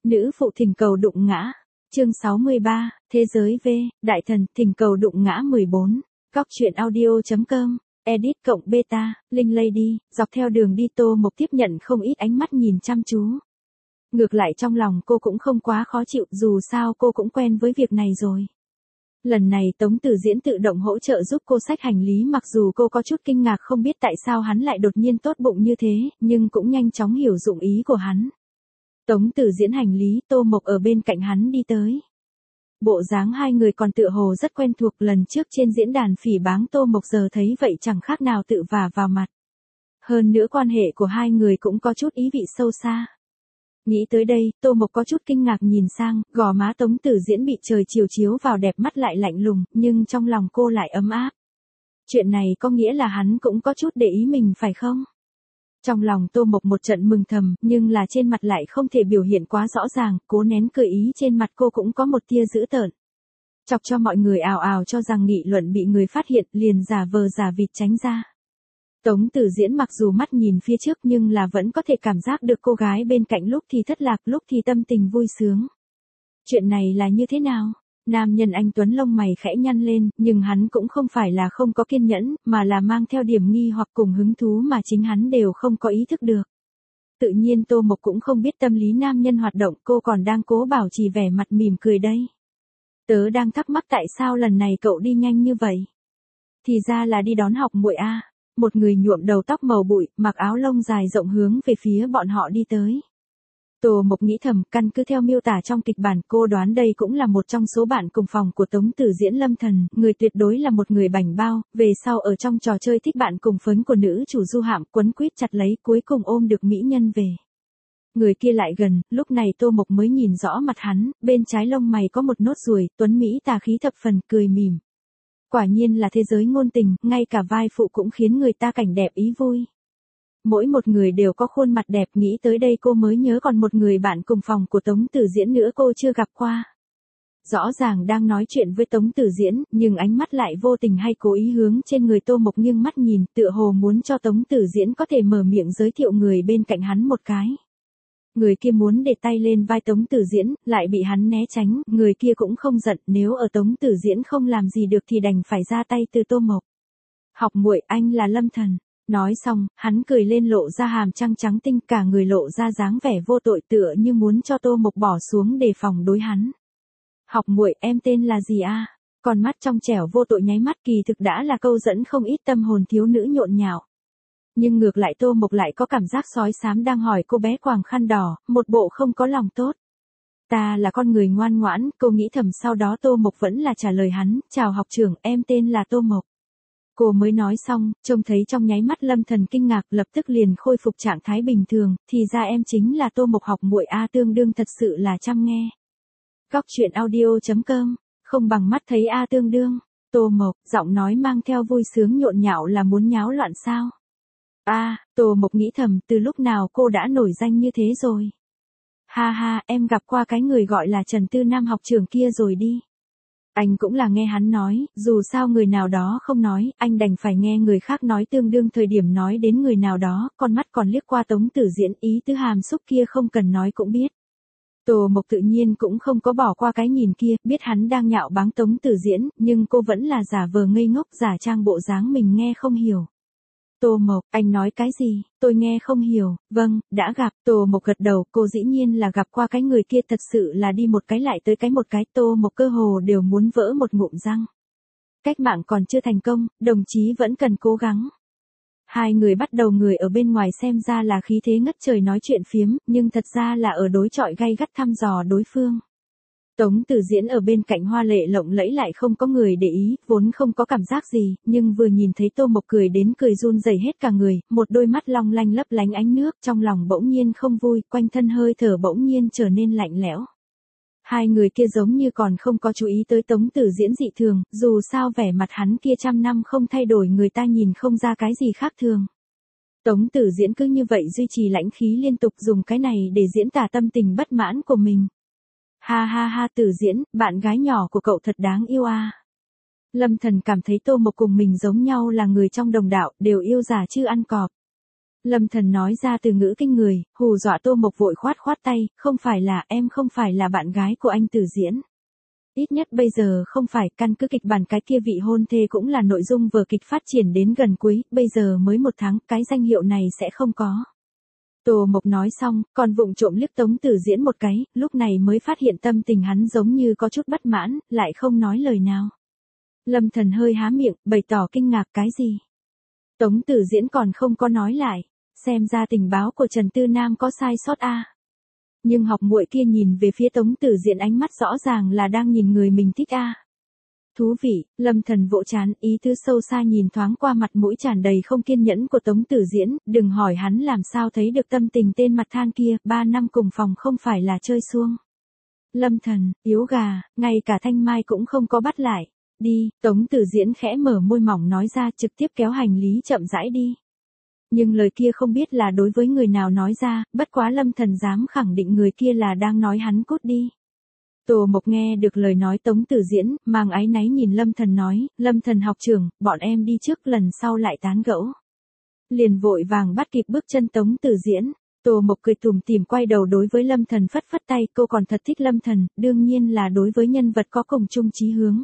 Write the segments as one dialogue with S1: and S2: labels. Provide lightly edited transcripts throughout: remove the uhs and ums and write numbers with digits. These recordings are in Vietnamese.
S1: Nữ phụ thỉnh cầu đụng ngã. Chương 63, Thế giới V, Đại thần, thỉnh cầu đụng ngã 14. Góc truyện audio.com, edit cộng beta, Linh Lady, dọc theo đường đi Tô Mộc tiếp nhận không ít ánh mắt nhìn chăm chú. Ngược lại trong lòng cô cũng không quá khó chịu, dù sao cô cũng quen với việc này rồi. Lần này Tống Tử Diễn tự động hỗ trợ giúp cô xách hành lý, mặc dù cô có chút kinh ngạc không biết tại sao hắn lại đột nhiên tốt bụng như thế, nhưng cũng nhanh chóng hiểu dụng ý của hắn. Tống Tử Diễn hành lý, Tô Mộc ở bên cạnh hắn đi tới. Bộ dáng hai người còn tựa hồ rất quen thuộc, lần trước trên diễn đàn phỉ báng Tô Mộc giờ thấy vậy chẳng khác nào tự vả vào mặt. Hơn nữa quan hệ của hai người cũng có chút ý vị sâu xa. Nghĩ tới đây, Tô Mộc có chút kinh ngạc nhìn sang, gò má Tống Tử Diễn bị trời chiều chiếu vào đẹp mắt lại lạnh lùng, nhưng trong lòng cô lại ấm áp. Chuyện này có nghĩa là hắn cũng có chút để ý mình phải không? Trong lòng Tô Mộc một trận mừng thầm, nhưng là trên mặt lại không thể biểu hiện quá rõ ràng, cố nén cười ý trên mặt cô cũng có một tia dữ tợn. Chọc cho mọi người ào ào cho rằng nghị luận bị người phát hiện, liền giả vờ giả vịt tránh ra. Tống Tử Diễn mặc dù mắt nhìn phía trước nhưng là vẫn có thể cảm giác được cô gái bên cạnh lúc thì thất lạc, lúc thì tâm tình vui sướng. Chuyện này là như thế nào? Nam nhân anh tuấn lông mày khẽ nhăn lên, nhưng hắn cũng không phải là không có kiên nhẫn, mà là mang theo điểm nghi hoặc cùng hứng thú mà chính hắn đều không có ý thức được. Tự nhiên Tô Mộc cũng không biết tâm lý nam nhân hoạt động, cô còn đang cố bảo trì vẻ mặt mỉm cười đây. Tớ đang thắc mắc tại sao lần này cậu đi nhanh như vậy. Thì ra là đi đón học muội a. Một người nhuộm đầu tóc màu bụi, mặc áo lông dài rộng hướng về phía bọn họ đi tới. Tô Mộc nghĩ thầm, căn cứ theo miêu tả trong kịch bản, cô đoán đây cũng là một trong số bạn cùng phòng của Tống Tử Diễn Lâm Thần, người tuyệt đối là một người bảnh bao, về sau ở trong trò chơi thích bạn cùng phấn của nữ chủ Du Hạm, quấn quýt chặt lấy, cuối cùng ôm được mỹ nhân về. Người kia lại gần, lúc này Tô Mộc mới nhìn rõ mặt hắn, bên trái lông mày có một nốt ruồi, tuấn mỹ tà khí thập phần, cười mỉm. Quả nhiên là thế giới ngôn tình, ngay cả vai phụ cũng khiến người ta cảnh đẹp ý vui. Mỗi một người đều có khuôn mặt đẹp, nghĩ tới đây cô mới nhớ còn một người bạn cùng phòng của Tống Tử Diễn nữa cô chưa gặp qua. Rõ ràng đang nói chuyện với Tống Tử Diễn, nhưng ánh mắt lại vô tình hay cố ý hướng trên người Tô Mộc nghiêng mắt nhìn, tựa hồ muốn cho Tống Tử Diễn có thể mở miệng giới thiệu người bên cạnh hắn một cái. Người kia muốn để tay lên vai Tống Tử Diễn, lại bị hắn né tránh, người kia cũng không giận, nếu ở Tống Tử Diễn không làm gì được thì đành phải ra tay từ Tô Mộc. Học muội, anh là Lâm Thần. Nói xong, hắn cười lên lộ ra hàm răng trắng tinh, cả người lộ ra dáng vẻ vô tội tựa như muốn cho Tô Mộc bỏ xuống đề phòng đối hắn. Học muội, em tên là gì a? Con mắt trong trẻo vô tội nháy mắt, kỳ thực đã là câu dẫn không ít tâm hồn thiếu nữ nhộn nhạo. Nhưng ngược lại Tô Mộc lại có cảm giác sói xám đang hỏi cô bé quàng khăn đỏ, một bộ không có lòng tốt. Ta là con người ngoan ngoãn, cô nghĩ thầm, sau đó Tô Mộc vẫn là trả lời hắn, chào học trưởng, em tên là Tô Mộc. Cô mới nói xong, trông thấy trong nháy mắt Lâm Thần kinh ngạc, lập tức liền khôi phục trạng thái bình thường, thì ra em chính là Tô Mộc học muội a, tương đương thật sự là chăm nghe. Góc truyện audio.com, không bằng mắt thấy a tương đương. Tô Mộc, giọng nói mang theo vui sướng nhộn nhạo là muốn nháo loạn sao? Tô Mộc nghĩ thầm, từ lúc nào cô đã nổi danh như thế rồi? Ha ha, em gặp qua cái người gọi là Trần Tư Nam học trưởng kia rồi đi. Anh cũng là nghe hắn nói, dù sao người nào đó không nói, anh đành phải nghe người khác nói, tương đương thời điểm nói đến người nào đó, con mắt còn liếc qua Tống Tử Diễn, ý tứ hàm xúc kia không cần nói cũng biết. Tô Mộc tự nhiên cũng không có bỏ qua cái nhìn kia, biết hắn đang nhạo báng Tống Tử Diễn, nhưng cô vẫn là giả vờ ngây ngốc, giả trang bộ dáng mình nghe không hiểu. Tô Mộc, anh nói cái gì, tôi nghe không hiểu. Vâng, đã gặp. Tô Mộc gật đầu, cô dĩ nhiên là gặp qua cái người kia, thật sự là đi một cái lại tới cái một cái, Tô Mộc cơ hồ đều muốn vỡ một ngụm răng. Cách mạng còn chưa thành công, đồng chí vẫn cần cố gắng. Hai người bắt đầu, người ở bên ngoài xem ra là khí thế ngất trời nói chuyện phiếm, nhưng thật ra là ở đối chọi gay gắt thăm dò đối phương. Tống Tử Diễn ở bên cạnh hoa lệ lộng lẫy lại không có người để ý, vốn không có cảm giác gì, nhưng vừa nhìn thấy Tô Mộc cười đến cười run rẩy hết cả người, một đôi mắt long lanh lấp lánh ánh nước, trong lòng bỗng nhiên không vui, quanh thân hơi thở bỗng nhiên trở nên lạnh lẽo. Hai người kia giống như còn không có chú ý tới Tống Tử Diễn dị thường, dù sao vẻ mặt hắn kia trăm năm không thay đổi, người ta nhìn không ra cái gì khác thường. Tống Tử Diễn cứ như vậy duy trì lãnh khí liên tục, dùng cái này để diễn tả tâm tình bất mãn của mình. Ha ha ha, Tử Diễn, bạn gái nhỏ của cậu thật đáng yêu a. Lâm Thần cảm thấy Tô Mộc cùng mình giống nhau là người trong đồng đạo, đều yêu giả chứ ăn cọp. Lâm Thần nói ra từ ngữ kinh người, hù dọa Tô Mộc vội khoát khoát tay, em không phải là bạn gái của anh Từ Diễn. Ít nhất bây giờ không phải, căn cứ kịch bản cái kia vị hôn thê cũng là nội dung vở kịch phát triển đến gần cuối, bây giờ mới 1 tháng, cái danh hiệu này sẽ không có. Tô Mộc nói xong, còn vụng trộm liếc Tống Tử Diễn một cái, lúc này mới phát hiện tâm tình hắn giống như có chút bất mãn, lại không nói lời nào. Lâm Thần hơi há miệng, bày tỏ kinh ngạc cái gì. Tống Tử Diễn còn không có nói lại, xem ra tình báo của Trần Tư Nam có sai sót a. Nhưng học muội kia nhìn về phía Tống Tử Diễn ánh mắt rõ ràng là đang nhìn người mình thích a. Thú vị, Lâm Thần vỗ trán, ý tứ sâu xa nhìn thoáng qua mặt mũi tràn đầy không kiên nhẫn của Tống Tử Diễn, đừng hỏi hắn làm sao thấy được tâm tình tên mặt than kia, 3 năm cùng phòng không phải là chơi suông. Lâm Thần, yếu gà, ngay cả Thanh Mai cũng không có bắt lại. Đi, Tống Tử Diễn khẽ mở môi mỏng nói ra, trực tiếp kéo hành lý chậm rãi đi. Nhưng lời kia không biết là đối với người nào nói ra, bất quá Lâm Thần dám khẳng định người kia là đang nói hắn cút đi. Tô Mộc nghe được lời nói Tống Tử Diễn, mang áy náy nhìn Lâm Thần nói, Lâm Thần học trưởng, bọn em đi trước lần sau lại tán gẫu. Liền vội vàng bắt kịp bước chân Tống Tử Diễn, Tô Mộc cười tủm tỉm quay đầu đối với Lâm Thần phất phất tay, cô còn thật thích Lâm Thần, đương nhiên là đối với nhân vật có cùng chung chí hướng.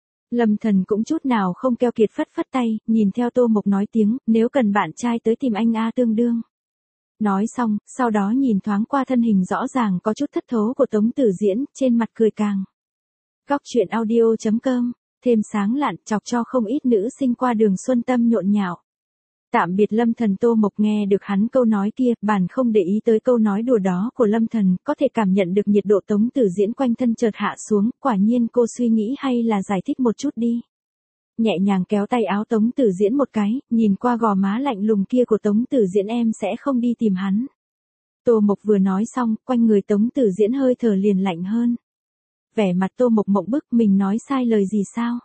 S1: Lâm Thần cũng chút nào không keo kiệt phất phất tay, nhìn theo Tô Mộc nói tiếng, nếu cần bạn trai tới tìm anh a tương đương. Nói xong, sau đó nhìn thoáng qua thân hình rõ ràng có chút thất thố của Tống Tử Diễn, trên mặt cười càng. Góc truyện audio.com, thêm sáng lạn chọc cho không ít nữ sinh qua đường xuân tâm nhộn nhạo. Tạm biệt Lâm Thần. Tô Mộc nghe được hắn câu nói kia, bản không để ý tới câu nói đùa đó của Lâm Thần, có thể cảm nhận được nhiệt độ Tống Tử Diễn quanh thân chợt hạ xuống, quả nhiên cô suy nghĩ hay là giải thích một chút đi. Nhẹ nhàng kéo tay áo Tống Tử Diễn một cái, nhìn qua gò má lạnh lùng kia của Tống Tử Diễn, em sẽ không đi tìm hắn. Tô Mộc vừa nói xong, quanh người Tống Tử Diễn hơi thở liền lạnh hơn. Vẻ mặt Tô Mộc mộng bức, mình nói sai lời gì sao?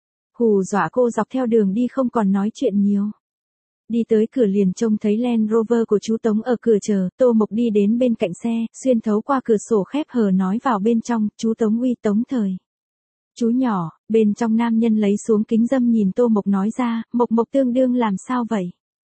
S1: Hù dọa cô dọc theo đường đi không còn nói chuyện nhiều. Đi tới cửa liền trông thấy Land Rover của chú Tống ở cửa chờ, Tô Mộc đi đến bên cạnh xe, xuyên thấu qua cửa sổ khép hờ nói vào bên trong, chú Tống uy Tống Thời. Chú nhỏ, bên trong nam nhân lấy xuống kính râm nhìn Tô Mộc nói ra, Mộc Mộc tương đương làm sao vậy?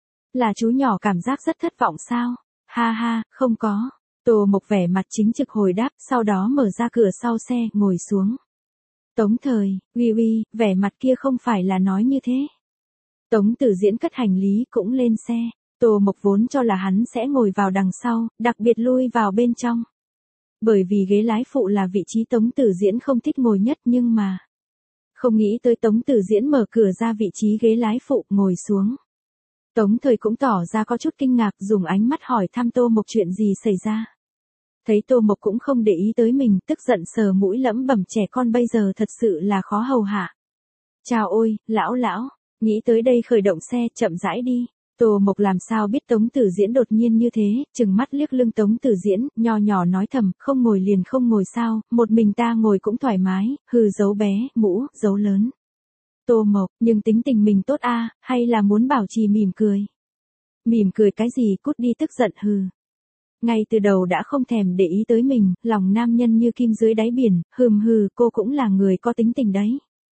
S1: Là chú nhỏ cảm giác rất thất vọng sao? Ha ha, không có. Tô Mộc vẻ mặt chính trực hồi đáp, sau đó mở ra cửa sau xe, ngồi xuống. Tống Thời, uy, vẻ mặt kia không phải là nói như thế. Tống Tử Diễn cất hành lý cũng lên xe, Tô Mộc vốn cho là hắn sẽ ngồi vào đằng sau, đặc biệt lui vào bên trong. Bởi vì ghế lái phụ là vị trí Tống Tử Diễn không thích ngồi nhất, nhưng mà không nghĩ tới Tống Tử Diễn mở cửa ra vị trí ghế lái phụ, ngồi xuống. Tống Thời cũng tỏ ra có chút kinh ngạc, dùng ánh mắt hỏi thăm Tô Mộc chuyện gì xảy ra. Thấy Tô Mộc cũng không để ý tới mình, tức giận sờ mũi lẩm bẩm, trẻ con bây giờ thật sự là khó hầu hạ. Chào ôi, lão, nghĩ tới đây khởi động xe, chậm rãi đi. Tô Mộc làm sao biết Tống Tử Diễn đột nhiên như thế, chừng mắt liếc lưng Tống Tử Diễn, nho nhỏ nói thầm, không ngồi liền không ngồi sao, một mình ta ngồi cũng thoải mái, hừ, dấu bé, mũ, dấu lớn. Tô Mộc, nhưng tính tình mình tốt a, hay là muốn bảo trì mỉm cười? Mỉm cười cái gì, cút đi, tức giận hừ. Ngay từ đầu đã không thèm để ý tới mình, lòng nam nhân như kim dưới đáy biển, hừ, cô cũng là người có tính tình đấy.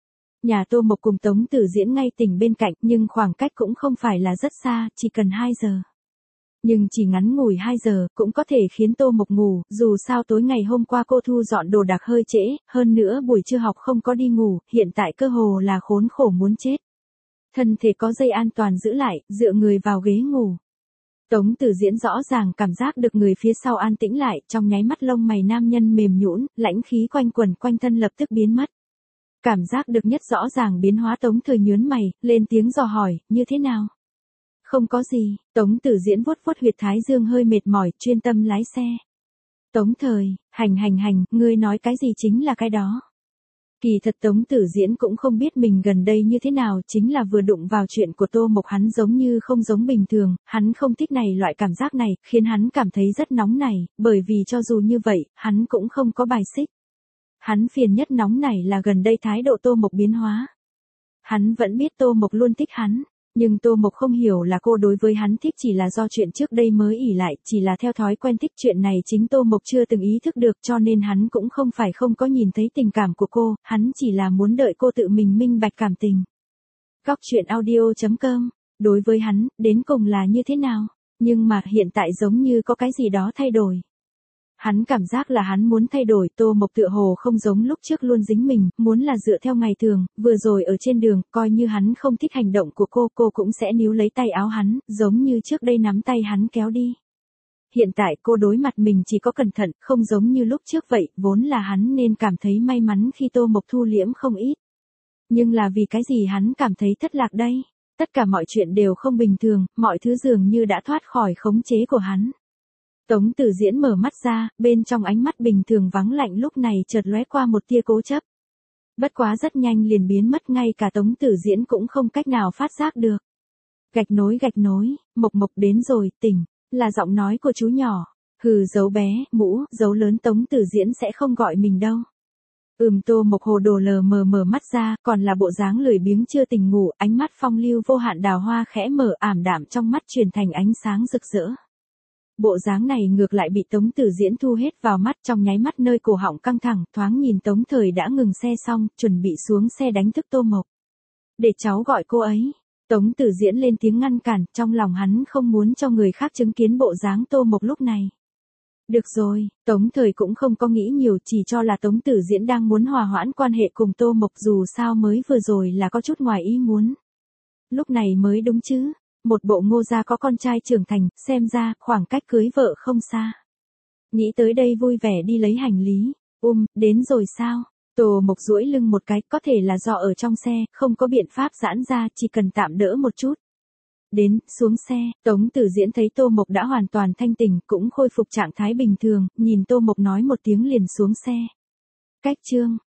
S1: Nhà Tô Mộc cùng Tống Tử Diễn ngay tỉnh bên cạnh, nhưng khoảng cách cũng không phải là rất xa, chỉ cần 2 giờ. Nhưng chỉ ngắn ngủi 2 giờ, cũng có thể khiến Tô Mộc ngủ, dù sao tối ngày hôm qua cô thu dọn đồ đạc hơi trễ, hơn nữa buổi trưa học không có đi ngủ, hiện tại cơ hồ là khốn khổ muốn chết. Thân thể có dây an toàn giữ lại, dựa người vào ghế ngủ. Tống Tử Diễn rõ ràng cảm giác được người phía sau an tĩnh lại, trong nháy mắt lông mày nam nhân mềm nhũn, lãnh khí quanh quẩn quanh thân lập tức biến mất. Cảm giác được nhất rõ ràng biến hóa, Tống Thời nhướng mày, lên tiếng dò hỏi, như thế nào? Không có gì, Tống Tử Diễn vuốt huyệt thái dương hơi mệt mỏi, chuyên tâm lái xe. Tống Thời, hành, ngươi nói cái gì chính là cái đó. Kỳ thật Tống Tử Diễn cũng không biết mình gần đây như thế nào, chính là vừa đụng vào chuyện của Tô Mộc hắn giống như không giống bình thường, hắn không thích này loại cảm giác này, khiến hắn cảm thấy rất nóng nảy, bởi vì cho dù như vậy, hắn cũng không có bài xích. Hắn phiền nhất nóng nảy là gần đây thái độ Tô Mộc biến hóa. Hắn vẫn biết Tô Mộc luôn thích hắn, nhưng Tô Mộc không hiểu là cô đối với hắn thích chỉ là do chuyện trước đây mới ỷ lại, chỉ là theo thói quen thích, chuyện này chính Tô Mộc chưa từng ý thức được, cho nên hắn cũng không phải không có nhìn thấy tình cảm của cô, hắn chỉ là muốn đợi cô tự mình minh bạch cảm tình. Góc truyện audio.com, đối với hắn, đến cùng là như thế nào? Nhưng mà hiện tại giống như có cái gì đó thay đổi. Hắn cảm giác là hắn muốn thay đổi, Tô Mộc tựa hồ không giống lúc trước luôn dính mình, muốn là dựa theo ngày thường, vừa rồi ở trên đường, coi như hắn không thích hành động của cô cũng sẽ níu lấy tay áo hắn, giống như trước đây nắm tay hắn kéo đi. Hiện tại cô đối mặt mình chỉ có cẩn thận, không giống như lúc trước vậy, vốn là hắn nên cảm thấy may mắn khi Tô Mộc thu liễm không ít. Nhưng là vì cái gì hắn cảm thấy thất lạc đây? Tất cả mọi chuyện đều không bình thường, mọi thứ dường như đã thoát khỏi khống chế của hắn. Tống Tử Diễn mở mắt ra, bên trong ánh mắt bình thường vắng lạnh lúc này chợt lóe qua một tia cố chấp. Bất quá rất nhanh liền biến mất, ngay cả Tống Tử Diễn cũng không cách nào phát giác được. Gạch nối, Mộc Mộc đến rồi, tỉnh, là giọng nói của chú nhỏ. Hừ, dấu bé, mũ, dấu lớn, Tống Tử Diễn sẽ không gọi mình đâu. Tô Mộc hồ đồ lờ mờ mở mắt ra, còn là bộ dáng lười biếng chưa tỉnh ngủ, ánh mắt phong lưu vô hạn đào hoa khẽ mở, ảm đạm trong mắt truyền thành ánh sáng rực rỡ. Bộ dáng này ngược lại bị Tống Tử Diễn thu hết vào mắt, trong nháy mắt nơi cổ họng căng thẳng, thoáng nhìn Tống Thời đã ngừng xe xong, chuẩn bị xuống xe đánh thức Tô Mộc. Để cháu gọi cô ấy. Tống Tử Diễn lên tiếng ngăn cản, trong lòng hắn không muốn cho người khác chứng kiến bộ dáng Tô Mộc lúc này. Được rồi, Tống Thời cũng không có nghĩ nhiều, chỉ cho là Tống Tử Diễn đang muốn hòa hoãn quan hệ cùng Tô Mộc, dù sao mới vừa rồi là có chút ngoài ý muốn. Lúc này mới đúng chứ, một bộ Ngô gia có con trai trưởng thành, xem ra khoảng cách cưới vợ không xa. Nghĩ tới đây vui vẻ đi lấy hành lý, đến rồi sao? Tô Mộc duỗi lưng một cái, có thể là do ở trong xe, không có biện pháp giãn ra, chỉ cần tạm đỡ một chút. Đến, xuống xe, Tống Tử Diễn thấy Tô Mộc đã hoàn toàn thanh tỉnh, cũng khôi phục trạng thái bình thường, nhìn Tô Mộc nói một tiếng liền xuống xe. Cách chương